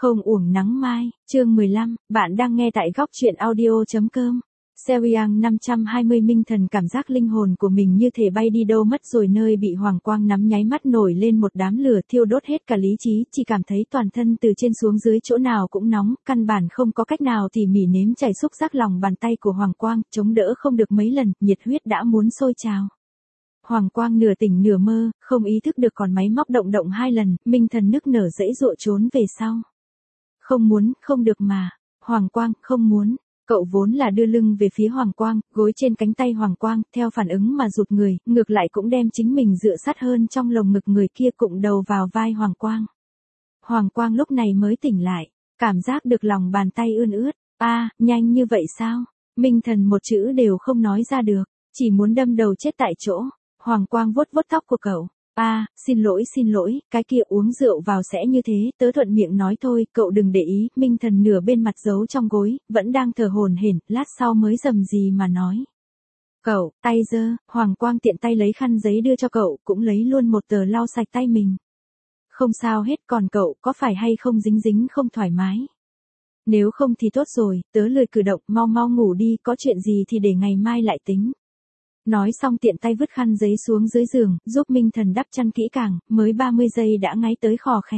Không uổng nắng mai, chương 15, bạn đang nghe tại góc truyện audio.com. Seriang 520 Minh Thần cảm giác linh hồn của mình như thể bay đi đâu mất rồi, nơi bị hoàng quang nắm nháy mắt nổi lên một đám lửa thiêu đốt hết cả lý trí, chỉ cảm thấy toàn thân từ trên xuống dưới chỗ nào cũng nóng, căn bản không có cách nào tỉ mỉ nếm chảy xúc giác lòng bàn tay của hoàng quang, chống đỡ không được mấy lần, nhiệt huyết đã muốn sôi trào. Hoàng quang nửa tỉnh nửa mơ, không ý thức được còn máy móc động động 2 lần, Minh Thần nức nở dãy dụa trốn về sau. Không muốn, không được mà. Hoàng quang, không muốn. Cậu vốn là đưa lưng về phía hoàng quang, gối trên cánh tay hoàng quang, theo phản ứng mà rụt người, ngược lại cũng đem chính mình dựa sát hơn trong lồng ngực người kia, cụng đầu vào vai hoàng quang. Hoàng quang lúc này mới tỉnh lại, cảm giác được lòng bàn tay ươn ướt. Nhanh như vậy sao? Minh Thần một chữ đều không nói ra được, chỉ muốn đâm đầu chết tại chỗ. Hoàng quang vuốt vuốt tóc của cậu. Xin lỗi, cái kia uống rượu vào sẽ như thế, tớ thuận miệng nói thôi, cậu đừng để ý. Minh Thần nửa bên mặt giấu trong gối, vẫn đang thở hổn hển, lát sau mới rầm rì mà nói. Cậu, tay giơ, hoàng quang tiện tay lấy khăn giấy đưa cho cậu, cũng lấy luôn một tờ lau sạch tay mình. Không sao hết, còn cậu có phải hay không dính dính không thoải mái? Nếu không thì tốt rồi, tớ lười cử động, mau ngủ đi, có chuyện gì thì để ngày mai lại tính. Nói xong tiện tay vứt khăn giấy xuống dưới giường, giúp Minh Thần đắp chăn kỹ càng, mới 30 giây đã ngáy tới khò khè.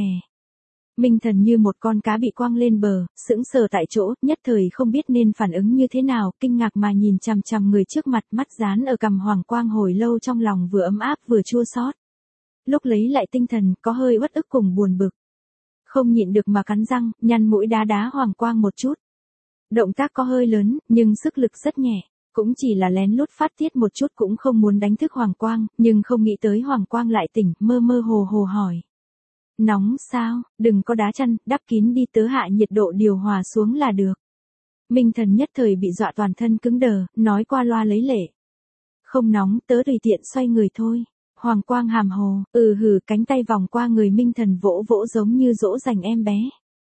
Minh Thần như một con cá bị quăng lên bờ, sững sờ tại chỗ, nhất thời không biết nên phản ứng như thế nào, kinh ngạc mà nhìn chằm chằm người trước mặt, mắt dán ở cằm hoàng quang hồi lâu, trong lòng vừa ấm áp vừa chua xót. Lúc lấy lại tinh thần, có hơi uất ức cùng buồn bực. Không nhịn được mà cắn răng, nhăn mũi đá hoàng quang một chút. Động tác có hơi lớn, nhưng sức lực rất nhẹ. Cũng chỉ là lén lút phát tiết một chút, cũng không muốn đánh thức hoàng quang, nhưng không nghĩ tới hoàng quang lại tỉnh, mơ hồ hỏi. Nóng sao, đừng có đá chăn, đắp kín đi, tớ hạ nhiệt độ điều hòa xuống là được. Minh Thần nhất thời bị dọa toàn thân cứng đờ, nói qua loa lấy lệ. Không nóng, tớ tùy tiện xoay người thôi. Hoàng quang hàm hồ, cánh tay vòng qua người Minh Thần vỗ vỗ giống như dỗ dành em bé.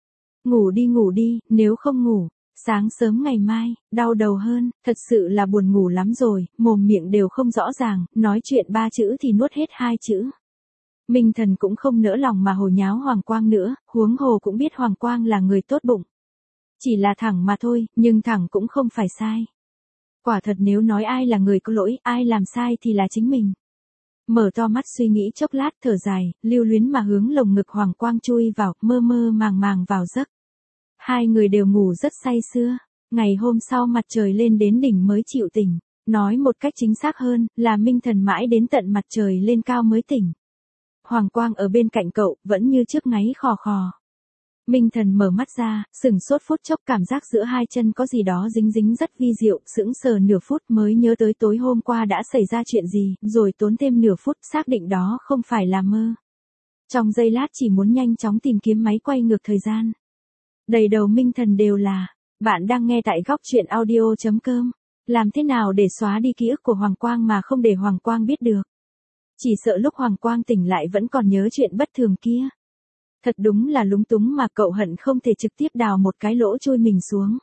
Ngủ đi, nếu không ngủ. Sáng sớm ngày mai, đau đầu hơn, thật sự là buồn ngủ lắm rồi, mồm miệng đều không rõ ràng, nói chuyện 3 chữ thì nuốt hết 2 chữ. Minh Thần cũng không nỡ lòng mà hồ nháo hoàng quang nữa, huống hồ cũng biết hoàng quang là người tốt bụng. Chỉ là thẳng mà thôi, nhưng thẳng cũng không phải sai. Quả thật nếu nói ai là người có lỗi, ai làm sai thì là chính mình. Mở to mắt suy nghĩ chốc lát, thở dài, lưu luyến mà hướng lồng ngực hoàng quang chui vào, mơ màng vào giấc. Hai người đều ngủ rất say sưa. Ngày hôm sau mặt trời lên đến đỉnh mới chịu tỉnh. Nói một cách chính xác hơn, là Minh Thần mãi đến tận mặt trời lên cao mới tỉnh. Hoàng quang ở bên cạnh cậu, vẫn như trước ngáy khò khò. Minh Thần mở mắt ra, sửng sốt phút chốc, cảm giác giữa hai chân có gì đó dính rất vi diệu, sững sờ nửa phút mới nhớ tới tối hôm qua đã xảy ra chuyện gì, rồi tốn thêm nửa phút xác định đó không phải là mơ. Trong giây lát chỉ muốn nhanh chóng tìm kiếm máy quay ngược thời gian. Đầy đầu Minh Thần đều là, bạn đang nghe tại góc truyện audio.com. Làm thế nào để xóa đi ký ức của hoàng quang mà không để hoàng quang biết được? Chỉ sợ lúc hoàng quang tỉnh lại vẫn còn nhớ chuyện bất thường kia. Thật đúng là lúng túng mà, cậu hận không thể trực tiếp đào một cái lỗ chui mình xuống.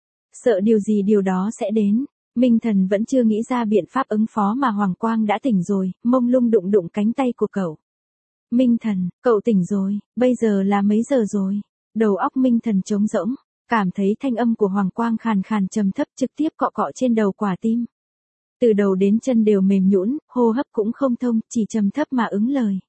Sợ điều gì điều đó sẽ đến. Minh Thần vẫn chưa nghĩ ra biện pháp ứng phó mà hoàng quang đã tỉnh rồi, mông lung đụng cánh tay của cậu. Minh Thần, cậu tỉnh rồi, bây giờ là mấy giờ rồi? Đầu óc Minh Thần trống rỗng, cảm thấy thanh âm của hoàng quang khàn khàn trầm thấp trực tiếp cọ trên đầu quả tim. Từ đầu đến chân đều mềm nhũn, hô hấp cũng không thông, chỉ trầm thấp mà ứng lời.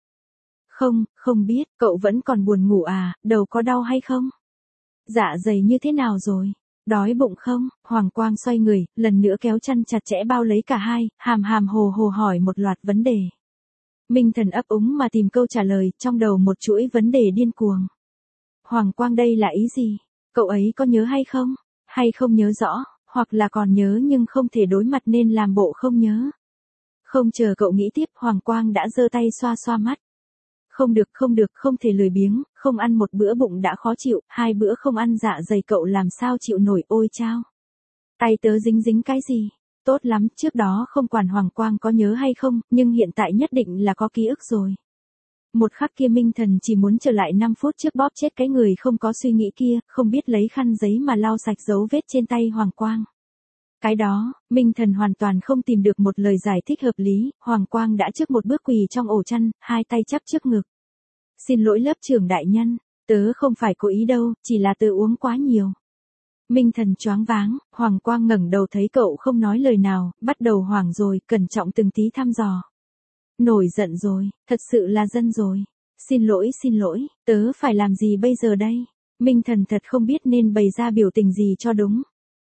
Không biết, cậu vẫn còn buồn ngủ à, đầu có đau hay không? Dạ dày như thế nào rồi? Đói bụng không? Hoàng quang xoay người, lần nữa kéo chăn chặt chẽ bao lấy cả hai, hàm hồ hỏi một loạt vấn đề. Minh Thần ấp úng mà tìm câu trả lời, trong đầu một chuỗi vấn đề điên cuồng. Hoàng quang đây là ý gì? Cậu ấy có nhớ hay không? Hay không nhớ rõ, hoặc là còn nhớ nhưng không thể đối mặt nên làm bộ không nhớ? Không chờ cậu nghĩ tiếp, hoàng quang đã giơ tay xoa mắt. Không được, không thể lười biếng, không ăn một bữa bụng đã khó chịu, 2 bữa không ăn dạ dày cậu làm sao chịu nổi, ôi chao. Tay tớ dính cái gì? Tốt lắm, trước đó không quản hoàng quang có nhớ hay không, nhưng hiện tại nhất định là có ký ức rồi. Một khắc kia Minh Thần chỉ muốn trở lại 5 phút trước bóp chết cái người không có suy nghĩ kia, không biết lấy khăn giấy mà lau sạch dấu vết trên tay hoàng quang. Cái đó, Minh Thần hoàn toàn không tìm được một lời giải thích hợp lý, hoàng quang đã trước một bước quỳ trong ổ chăn, 2 tay chắp trước ngực. Xin lỗi lớp trưởng đại nhân, Tớ không phải cố ý đâu, chỉ là tớ uống quá nhiều. Minh Thần choáng váng, Hoàng Quang ngẩng đầu thấy cậu không nói lời nào, bắt đầu hoảng rồi, cẩn trọng từng tí thăm dò. Nổi giận rồi, thật sự là dân rồi. Xin lỗi, tớ phải làm gì bây giờ đây? Minh Thần thật không biết nên bày ra biểu tình gì cho đúng.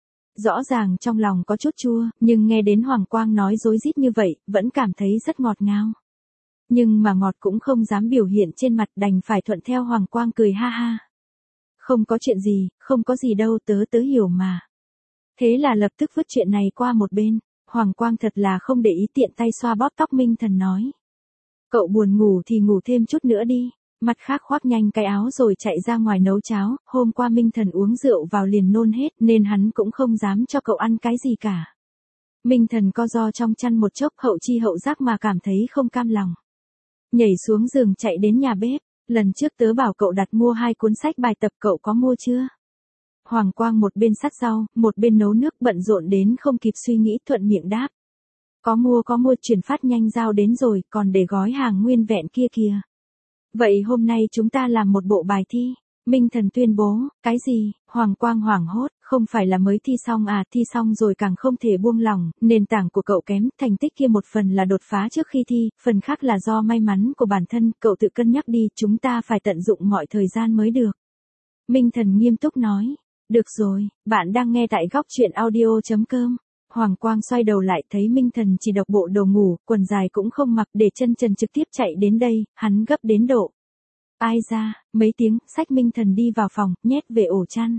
Rõ ràng trong lòng có chút chua, nhưng nghe đến Hoàng Quang nói dối rít như vậy, vẫn cảm thấy rất ngọt ngào. Nhưng mà ngọt cũng không dám biểu hiện trên mặt, đành phải thuận theo Hoàng Quang cười ha ha. Không có chuyện gì, không có gì đâu, tớ hiểu mà. Thế là lập tức vứt chuyện này qua một bên, Hoàng Quang thật là không để ý, tiện tay xoa bóp tóc Minh Thần nói. Cậu buồn ngủ thì ngủ thêm chút nữa đi. Mặt khác khoác nhanh cái áo rồi chạy ra ngoài nấu cháo, hôm qua Minh Thần uống rượu vào liền nôn hết nên hắn cũng không dám cho cậu ăn cái gì cả. Minh Thần co ro trong chăn một chốc, hậu chi hậu giác mà cảm thấy không cam lòng. Nhảy xuống giường chạy đến nhà bếp, lần trước tớ bảo cậu đặt mua 2 cuốn sách bài tập, cậu có mua chưa? Hoàng Quang một bên sắt rau, một bên nấu nước, bận rộn đến không kịp suy nghĩ, thuận miệng đáp. Có mua, chuyển phát nhanh giao đến rồi, còn để gói hàng nguyên vẹn kia kìa. Vậy hôm nay chúng ta làm một bộ bài thi. Minh Thần tuyên bố. Cái gì? Hoàng Quang hoảng hốt, không phải là mới thi xong à? Thi xong rồi càng không thể buông lỏng, nền tảng của cậu kém, thành tích kia một phần là đột phá trước khi thi, phần khác là do may mắn của bản thân, cậu tự cân nhắc đi, chúng ta phải tận dụng mọi thời gian mới được. Minh Thần nghiêm túc nói. Được rồi, bạn đang nghe tại góc truyện audio.com. Hoàng Quang xoay đầu lại thấy Minh Thần chỉ độc bộ đồ ngủ, quần dài cũng không mặc, để chân trần trực tiếp chạy đến đây, hắn gấp đến độ. Ai ra, mấy tiếng, xách Minh Thần đi vào phòng, nhét về ổ chăn.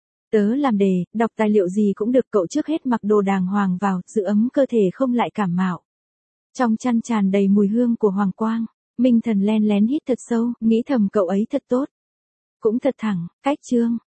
Tớ làm đề, đọc tài liệu gì cũng được, cậu trước hết mặc đồ đàng hoàng vào, giữ ấm cơ thể không lại cảm mạo. Trong chăn tràn đầy mùi hương của Hoàng Quang, Minh Thần len lén hít thật sâu, nghĩ thầm cậu ấy thật tốt. Cũng thật thẳng, cách chương.